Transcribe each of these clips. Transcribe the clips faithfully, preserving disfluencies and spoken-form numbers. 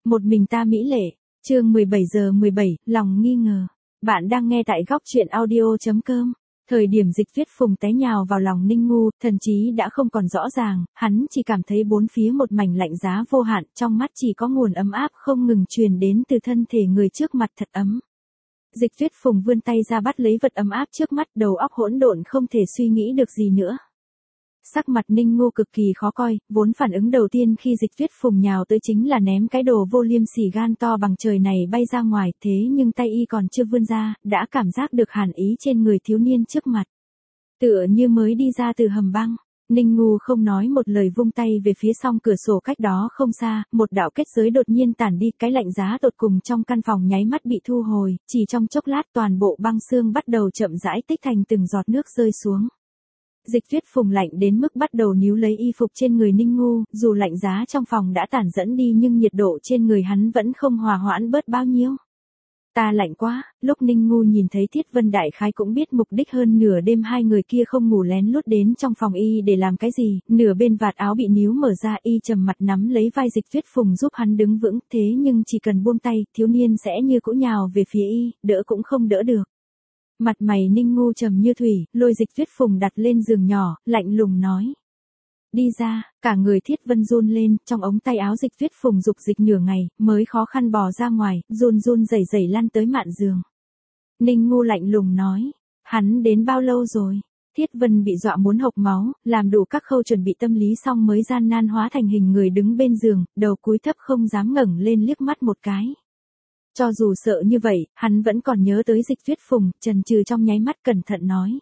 Một mình ta mỹ lệ, chương mười bảy giờ mười bảy, lòng nghi ngờ. Bạn đang nghe tại góc truyện audio chấm com. Thời điểm Dịch Viết Phùng té nhào vào lòng Ninh Ngu, thần trí đã không còn rõ ràng, hắn chỉ cảm thấy bốn phía một mảnh lạnh giá vô hạn, trong mắt chỉ có nguồn ấm áp không ngừng truyền đến từ thân thể người trước mặt thật ấm. Dịch Viết Phùng vươn tay ra bắt lấy vật ấm áp trước mắt, đầu óc hỗn độn không thể suy nghĩ được gì nữa. Sắc mặt Ninh Ngu cực kỳ khó coi, vốn phản ứng đầu tiên khi Dịch Viết Phùng nhào tới chính là ném cái đồ vô liêm sỉ gan to bằng trời này bay ra ngoài, thế nhưng tay y còn chưa vươn ra, đã cảm giác được hàn ý trên người thiếu niên trước mặt. Tựa như mới đi ra từ hầm băng, Ninh Ngu không nói một lời vung tay về phía song cửa sổ cách đó không xa, một đạo kết giới đột nhiên tản đi, cái lạnh giá tột cùng trong căn phòng nháy mắt bị thu hồi, chỉ trong chốc lát toàn bộ băng xương bắt đầu chậm rãi tích thành từng giọt nước rơi xuống. Dịch Viết Phùng lạnh đến mức bắt đầu níu lấy y phục trên người Ninh Ngu, dù lạnh giá trong phòng đã tản dẫn đi nhưng nhiệt độ trên người hắn vẫn không hòa hoãn bớt bao nhiêu. Ta lạnh quá, lúc Ninh Ngu nhìn thấy Thiết Vân đại khái cũng biết mục đích hơn nửa đêm hai người kia không ngủ lén lút đến trong phòng y để làm cái gì, nửa bên vạt áo bị níu mở ra, y trầm mặt nắm lấy vai Dịch Viết Phùng giúp hắn đứng vững, thế nhưng chỉ cần buông tay, thiếu niên sẽ như cũ nhào về phía y, đỡ cũng không đỡ được. Mặt mày Ninh Ngu trầm như thủy, lôi Dịch Viết Phùng đặt lên giường nhỏ, lạnh lùng nói. Đi ra, cả người Thiết Vân run lên, trong ống tay áo Dịch Viết Phùng dục dịch nửa ngày, mới khó khăn bò ra ngoài, run run rẩy rẩy lăn tới mạn giường. Ninh Ngu lạnh lùng nói, hắn đến bao lâu rồi? Thiết Vân bị dọa muốn hộc máu, làm đủ các khâu chuẩn bị tâm lý xong mới gian nan hóa thành hình người đứng bên giường, đầu cúi thấp không dám ngẩng lên liếc mắt một cái. Cho dù sợ như vậy, hắn vẫn còn nhớ tới Dịch Viết Phùng, chần chừ trong nháy mắt cẩn thận nói.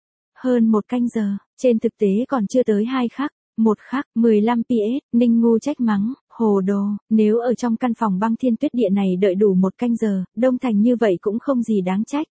Hơn một canh giờ, trên thực tế còn chưa tới hai khắc, một khắc, mười lăm pi ét, Ninh Ngu trách mắng, hồ đồ, nếu ở trong căn phòng băng thiên tuyết địa này đợi đủ một canh giờ, đông thành như vậy cũng không gì đáng trách.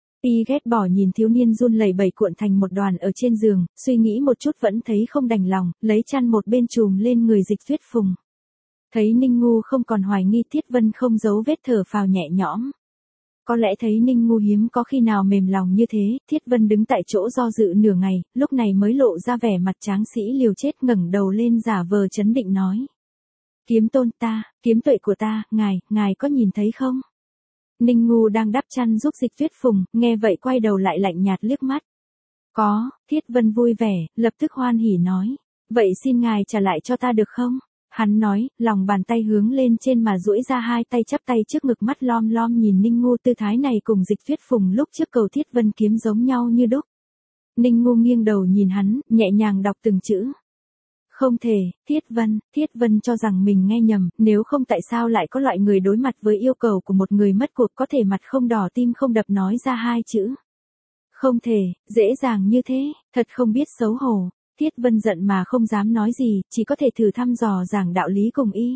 Y ghét bỏ nhìn thiếu niên run lẩy bẩy cuộn thành một đoàn ở trên giường, suy nghĩ một chút vẫn thấy không đành lòng, lấy chăn một bên trùm lên người Dịch Viết Phùng. Thấy Ninh Ngu không còn hoài nghi, Thiết Vân không giấu vết thở phào nhẹ nhõm. Có lẽ thấy Ninh Ngu hiếm có khi nào mềm lòng như thế, Thiết Vân đứng tại chỗ do dự nửa ngày, lúc này mới lộ ra vẻ mặt tráng sĩ liều chết, ngẩng đầu lên giả vờ chấn định nói. Kiếm tôn ta, kiếm tuệ của ta, ngài, ngài có nhìn thấy không? Ninh Ngu đang đắp chăn giúp Dịch Viết Phùng, nghe vậy quay đầu lại lạnh nhạt liếc mắt. Có, Thiết Vân vui vẻ, lập tức hoan hỉ nói. Vậy xin ngài trả lại cho ta được không? Hắn nói, lòng bàn tay hướng lên trên mà duỗi ra, hai tay chắp tay trước ngực, mắt lom lom nhìn Ninh Ngu, tư thái này cùng Dịch Viết Phùng lúc trước cầu Thiết Vân kiếm giống nhau như đúc. Ninh Ngu nghiêng đầu nhìn hắn, nhẹ nhàng đọc từng chữ. Không thể, Thiết Vân, Thiết Vân cho rằng mình nghe nhầm, nếu không tại sao lại có loại người đối mặt với yêu cầu của một người mất cuộc có thể mặt không đỏ tim không đập nói ra hai chữ. Không thể, dễ dàng như thế, thật không biết xấu hổ. Thiết Vân giận mà không dám nói gì, chỉ có thể thử thăm dò giảng đạo lý cùng y.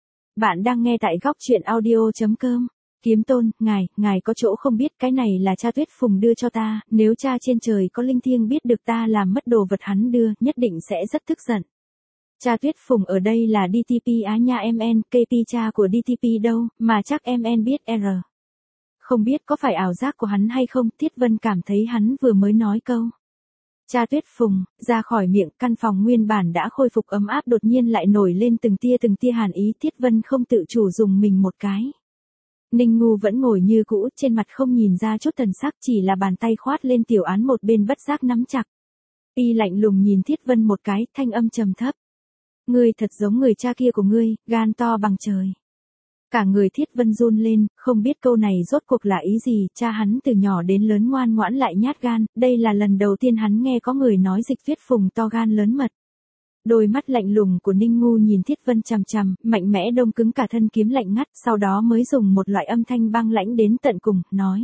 Bạn đang nghe tại góc truyện audio chấm com. Kiếm tôn, ngài, ngài có chỗ không biết, cái này là cha Tuyết Phùng đưa cho ta, nếu cha trên trời có linh thiêng biết được ta làm mất đồ vật hắn đưa, nhất định sẽ rất tức giận. Cha Tuyết Phùng ở đây là đê tê pê Á nha em en, ca pê cha của đê tê pê đâu, mà chắc em en biết R. Không biết có phải ảo giác của hắn hay không, Thiết Vân cảm thấy hắn vừa mới nói câu. Cha Tuyết Phùng, ra khỏi miệng, căn phòng nguyên bản đã khôi phục ấm áp đột nhiên lại nổi lên từng tia từng tia hàn ý, Thiết Vân không tự chủ dùng mình một cái. Ninh Ngu vẫn ngồi như cũ, trên mặt không nhìn ra chút thần sắc, chỉ là bàn tay khoát lên tiểu án một bên bất giác nắm chặt. Y lạnh lùng nhìn Thiết Vân một cái, thanh âm trầm thấp. Ngươi thật giống người cha kia của ngươi, gan to bằng trời. Cả người Thiết Vân run lên, không biết câu này rốt cuộc là ý gì, cha hắn từ nhỏ đến lớn ngoan ngoãn lại nhát gan, đây là lần đầu tiên hắn nghe có người nói Dịch Viết Phùng to gan lớn mật. Đôi mắt lạnh lùng của Ninh Ngu nhìn Thiết Vân chằm chằm, mạnh mẽ đông cứng cả thân kiếm lạnh ngắt, sau đó mới dùng một loại âm thanh băng lãnh đến tận cùng, nói.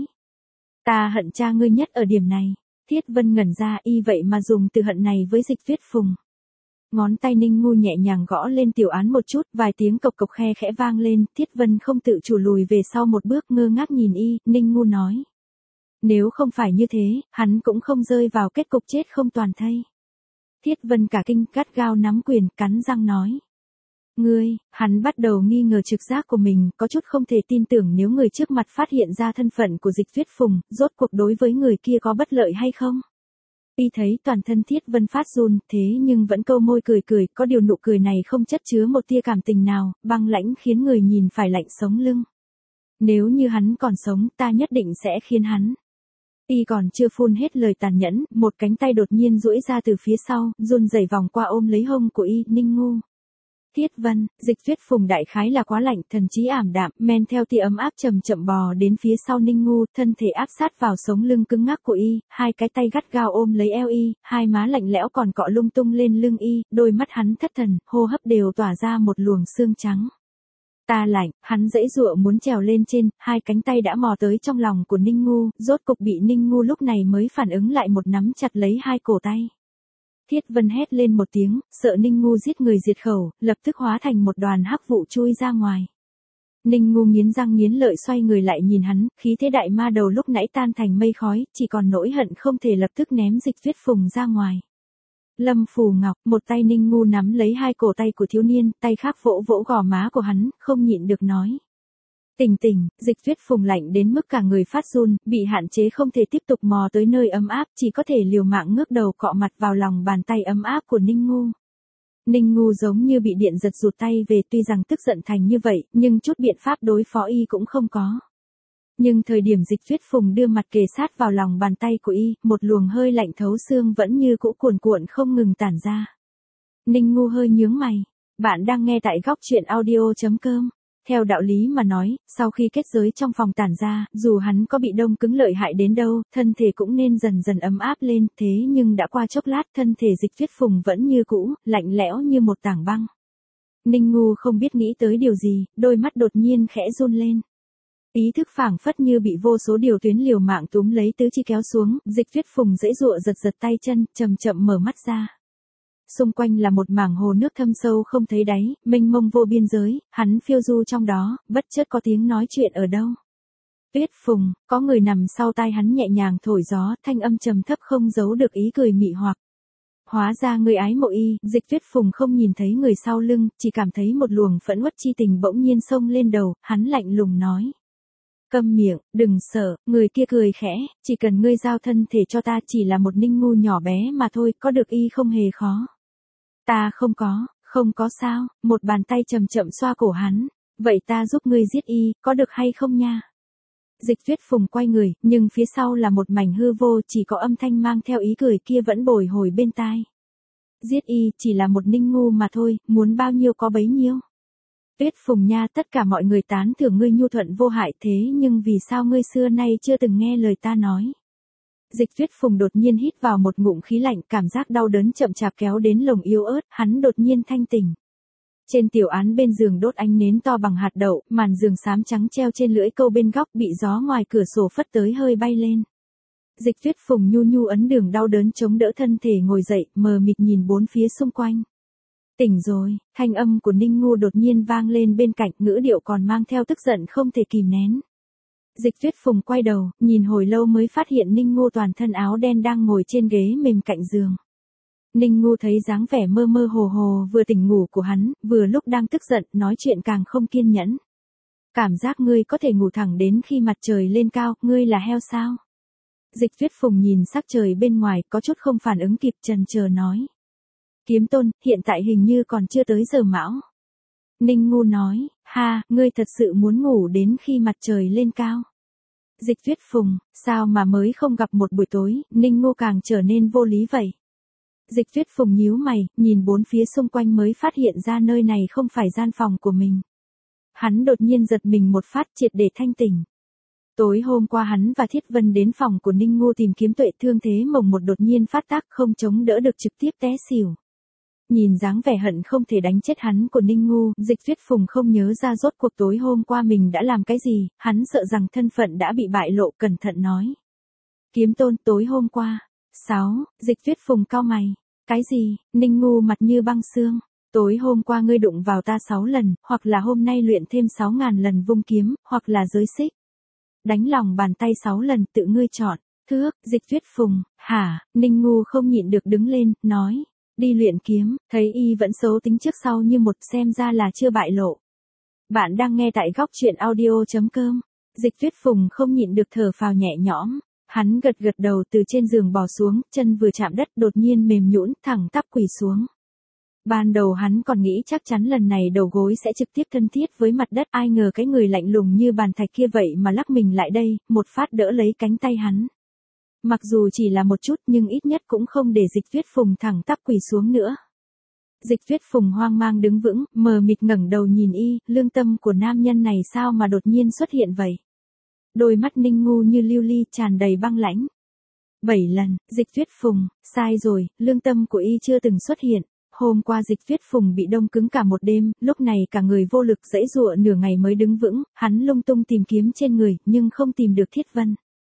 Ta hận cha ngươi nhất ở điểm này. Thiết Vân ngẩn ra, y vậy mà dùng từ hận này với Dịch Viết Phùng. Ngón tay Ninh Ngu nhẹ nhàng gõ lên tiểu án một chút, vài tiếng cộc cộc khe khẽ vang lên, Thiết Vân không tự chủ lùi về sau một bước, ngơ ngác nhìn y, Ninh Ngu nói. Nếu không phải như thế, hắn cũng không rơi vào kết cục chết không toàn thây. Thiết Vân cả kinh, gắt gao nắm quyền, cắn răng nói. Ngươi, hắn bắt đầu nghi ngờ trực giác của mình, có chút không thể tin tưởng nếu người trước mặt phát hiện ra thân phận của Dịch Viết Phùng, rốt cuộc đối với người kia có bất lợi hay không. Y thấy toàn thân Thiết Vân phát run, thế nhưng vẫn câu môi cười cười, có điều nụ cười này không chất chứa một tia cảm tình nào, băng lãnh khiến người nhìn phải lạnh sống lưng. Nếu như hắn còn sống, ta nhất định sẽ khiến hắn. Y còn chưa phun hết lời tàn nhẫn, một cánh tay đột nhiên duỗi ra từ phía sau, run rẩy vòng qua ôm lấy hông của Y, Ninh Ngu. Thiết Vân, Dịch Tuyết Phùng đại khái là quá lạnh, thần trí ảm đạm, men theo tia ấm áp chậm chậm bò đến phía sau Ninh Ngu, thân thể áp sát vào sống lưng cứng ngắc của Y, hai cái tay gắt gao ôm lấy eo Y, hai má lạnh lẽo còn cọ lung tung lên lưng Y, đôi mắt hắn thất thần, hô hấp đều tỏa ra một luồng sương trắng. Ta lạnh, hắn giãy giụa muốn trèo lên trên, hai cánh tay đã mò tới trong lòng của Ninh Ngu, rốt cục bị Ninh Ngu lúc này mới phản ứng lại, một nắm chặt lấy hai cổ tay. Thiết Vân hét lên một tiếng, sợ Ninh Ngu giết người diệt khẩu, lập tức hóa thành một đoàn hắc vụ chui ra ngoài. Ninh Ngu nghiến răng nghiến lợi xoay người lại nhìn hắn, khí thế đại ma đầu lúc nãy tan thành mây khói, chỉ còn nỗi hận không thể lập tức ném Dịch Tuyết Phùng ra ngoài. Lâm Phù Ngọc, một tay Ninh Ngu nắm lấy hai cổ tay của thiếu niên, tay khác vỗ vỗ gò má của hắn, không nhịn được nói. Tỉnh tỉnh, Dịch Tuyết Phùng lạnh đến mức cả người phát run, bị hạn chế không thể tiếp tục mò tới nơi ấm áp, chỉ có thể liều mạng ngước đầu cọ mặt vào lòng bàn tay ấm áp của Ninh Ngu. Ninh Ngu giống như bị điện giật rụt tay về, tuy rằng tức giận thành như vậy, nhưng chút biện pháp đối phó Y cũng không có. Nhưng thời điểm Dịch Tuyết Phùng đưa mặt kề sát vào lòng bàn tay của Y, một luồng hơi lạnh thấu xương vẫn như cũ cuồn cuộn không ngừng tản ra. Ninh Ngu hơi nhướng mày. Bạn đang nghe tại góc truyện audio chấm com. Theo đạo lý mà nói, sau khi kết giới trong phòng tản ra, dù hắn có bị đông cứng lợi hại đến đâu, thân thể cũng nên dần dần ấm áp lên, thế nhưng đã qua chốc lát thân thể Dịch Tuyết Phùng vẫn như cũ, lạnh lẽo như một tảng băng. Ninh Ngu không biết nghĩ tới điều gì, đôi mắt đột nhiên khẽ run lên. Ý thức phảng phất như bị vô số điều tuyến liều mạng túm lấy tứ chi kéo xuống, Dịch Tuyết Phùng giãy giụa giật giật tay chân, chậm chậm mở mắt ra. Xung quanh là một mảng hồ nước thâm sâu không thấy đáy, mênh mông vô biên giới, hắn phiêu du trong đó, bất chợt có tiếng nói chuyện ở đâu. Tuyết Phùng, có người nằm sau tai hắn nhẹ nhàng thổi gió, thanh âm trầm thấp không giấu được ý cười mị hoặc. Hóa ra người ái mộ Y, Dịch Tuyết Phùng không nhìn thấy người sau lưng, chỉ cảm thấy một luồng phẫn uất chi tình bỗng nhiên xông lên đầu, hắn lạnh lùng nói. Câm miệng, đừng sợ, người kia cười khẽ, chỉ cần ngươi giao thân thể cho ta, chỉ là một Ninh Ngu nhỏ bé mà thôi, có được Y không hề khó. Ta không có, không có sao, một bàn tay chậm chậm xoa cổ hắn, vậy ta giúp ngươi giết Y, có được hay không nha? Dịch Tuyết Phùng quay người, nhưng phía sau là một mảnh hư vô, chỉ có âm thanh mang theo ý cười kia vẫn bồi hồi bên tai. Giết Y, chỉ là một Ninh Ngu mà thôi, muốn bao nhiêu có bấy nhiêu. Tuyết Phùng nha, tất cả mọi người tán thưởng ngươi nhu thuận vô hại, thế nhưng vì sao ngươi xưa nay chưa từng nghe lời ta nói? Dịch Tuyết Phùng đột nhiên hít vào một ngụm khí lạnh, cảm giác đau đớn chậm chạp kéo đến lồng yếu ớt, hắn đột nhiên thanh tỉnh. Trên tiểu án bên giường đốt ánh nến to bằng hạt đậu, màn giường xám trắng treo trên lưỡi câu bên góc bị gió ngoài cửa sổ phất tới hơi bay lên. Dịch Tuyết Phùng nhu nhu ấn đường đau đớn chống đỡ thân thể ngồi dậy, mờ mịt nhìn bốn phía xung quanh. Tỉnh rồi, thanh âm của Ninh Ngu đột nhiên vang lên bên cạnh, ngữ điệu còn mang theo tức giận không thể kìm nén. Dịch Tuyết Phùng quay đầu, nhìn hồi lâu mới phát hiện Ninh Ngu toàn thân áo đen đang ngồi trên ghế mềm cạnh giường. Ninh Ngu thấy dáng vẻ mơ mơ hồ hồ vừa tỉnh ngủ của hắn, vừa lúc đang tức giận, nói chuyện càng không kiên nhẫn. Cảm giác ngươi có thể ngủ thẳng đến khi mặt trời lên cao, ngươi là heo sao? Dịch Tuyết Phùng nhìn sắc trời bên ngoài, có chút không phản ứng kịp, chần chờ nói. Kiếm Tôn, hiện tại hình như còn chưa tới giờ mão. Ninh Ngu nói, ha, ngươi thật sự muốn ngủ đến khi mặt trời lên cao. Dịch Tuyết Phùng, sao mà mới không gặp một buổi tối, Ninh Ngu càng trở nên vô lý vậy. Dịch Tuyết Phùng nhíu mày, nhìn bốn phía xung quanh mới phát hiện ra nơi này không phải gian phòng của mình. Hắn đột nhiên giật mình một phát, triệt để thanh tỉnh. Tối hôm qua hắn và Thiết Vân đến phòng của Ninh Ngu tìm kiếm Tuệ, thương thế mồng một đột nhiên phát tác, không chống đỡ được trực tiếp té xỉu. Nhìn dáng vẻ hận không thể đánh chết hắn của Ninh Ngu, Dịch Tuyết Phùng không nhớ ra rốt cuộc tối hôm qua mình đã làm cái gì, hắn sợ rằng thân phận đã bị bại lộ, cẩn thận nói. Kiếm Tôn, tối hôm qua. Sáu, Dịch Tuyết Phùng cau mày. Cái gì? Ninh Ngu mặt như băng xương. Tối hôm qua ngươi đụng vào ta sáu lần, hoặc là hôm nay luyện thêm sáu ngàn lần vung kiếm, hoặc là giới xích. Đánh lòng bàn tay sáu lần, tự ngươi chọn. Thước, Dịch Tuyết Phùng, hả? Ninh Ngu không nhịn được đứng lên, nói. Đi luyện kiếm, thấy Y vẫn xấu tính trước sau như một, xem ra là chưa bại lộ. Bạn đang nghe tại góc truyện audio chấm com. Dịch Tuyết Phùng không nhịn được thở phào nhẹ nhõm. Hắn gật gật đầu từ trên giường bò xuống, chân vừa chạm đất đột nhiên mềm nhũn, thẳng tắp quỳ xuống. Ban đầu hắn còn nghĩ chắc chắn lần này đầu gối sẽ trực tiếp thân thiết với mặt đất, ai ngờ cái người lạnh lùng như bàn thạch kia vậy mà lắc mình lại đây, một phát đỡ lấy cánh tay hắn. Mặc dù chỉ là một chút nhưng ít nhất cũng không để Dịch Tuyết Phùng thẳng tắp quỳ xuống nữa. Dịch Tuyết Phùng hoang mang đứng vững, mờ mịt ngẩng đầu nhìn y, lương tâm của nam nhân này sao mà đột nhiên xuất hiện vậy. Đôi mắt Ninh Ngu như lưu ly tràn đầy băng lãnh. Bảy lần, Dịch Tuyết Phùng, sai rồi, lương tâm của y chưa từng xuất hiện. Hôm qua Dịch Tuyết Phùng bị đông cứng cả một đêm, lúc này cả người vô lực giãy giụa nửa ngày mới đứng vững, hắn lung tung tìm kiếm trên người, nhưng không tìm được Thiết Vân.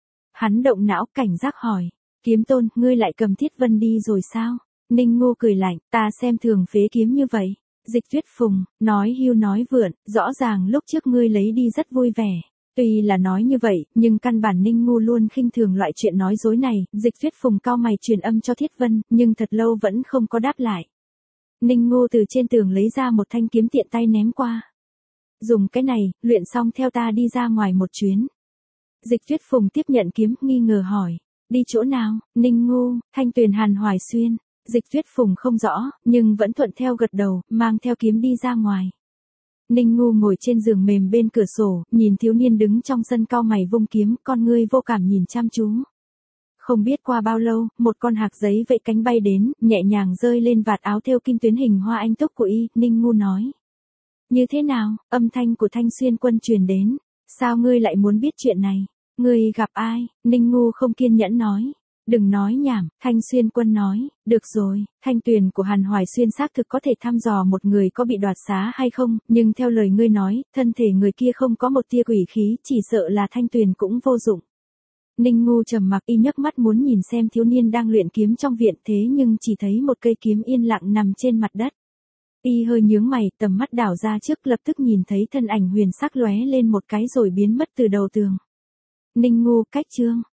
Hắn động não cảnh giác hỏi, Kiếm Tôn, ngươi lại cầm Thiết Vân đi rồi sao? Ninh Ngu cười lạnh, ta xem thường phế kiếm như vậy. Dịch Tuyết Phùng, nói hưu nói vượn, rõ ràng lúc trước ngươi lấy đi rất vui vẻ. Tuy là nói như vậy, nhưng căn bản Ninh Ngu luôn khinh thường loại chuyện nói dối này. Dịch Tuyết Phùng cau mày truyền âm cho Thiết Vân, nhưng thật lâu vẫn không có đáp lại. Ninh Ngu từ trên tường lấy ra một thanh kiếm tiện tay ném qua. Dùng cái này, luyện xong theo ta đi ra ngoài một chuyến. Dịch Tuyết Phùng tiếp nhận kiếm, nghi ngờ hỏi. Đi chỗ nào? Ninh Ngu, Thanh Tuyền Hàn Hoài Xuyên. Dịch Tuyết Phùng không rõ, nhưng vẫn thuận theo gật đầu, mang theo kiếm đi ra ngoài. Ninh Ngu ngồi trên giường mềm bên cửa sổ, nhìn thiếu niên đứng trong sân cau mày vung kiếm, con ngươi vô cảm nhìn chăm chú. Không biết qua bao lâu, một con hạc giấy vẫy cánh bay đến, nhẹ nhàng rơi lên vạt áo thêu kim tuyến hình hoa anh túc của y, Ninh Ngu nói. Như thế nào? Âm thanh của Thanh Xuyên Quân truyền đến. Sao ngươi lại muốn biết chuyện này? Ngươi gặp ai? Ninh Ngu không kiên nhẫn nói. Đừng nói nhảm, Thanh Xuyên Quân nói, được rồi, Thanh Tuyền của Hàn Hoài Xuyên xác thực có thể thăm dò một người có bị đoạt xá hay không, nhưng theo lời ngươi nói, thân thể người kia không có một tia quỷ khí, chỉ sợ là Thanh Tuyền cũng vô dụng. Ninh Ngu trầm mặc, y nhấc mắt muốn nhìn xem thiếu niên đang luyện kiếm trong viện, thế nhưng chỉ thấy một cây kiếm yên lặng nằm trên mặt đất. Y hơi nhướng mày, tầm mắt đảo ra trước, lập tức nhìn thấy thân ảnh huyền sắc lóe lên một cái rồi biến mất từ đầu tường. Ninh Ngu, cách chương.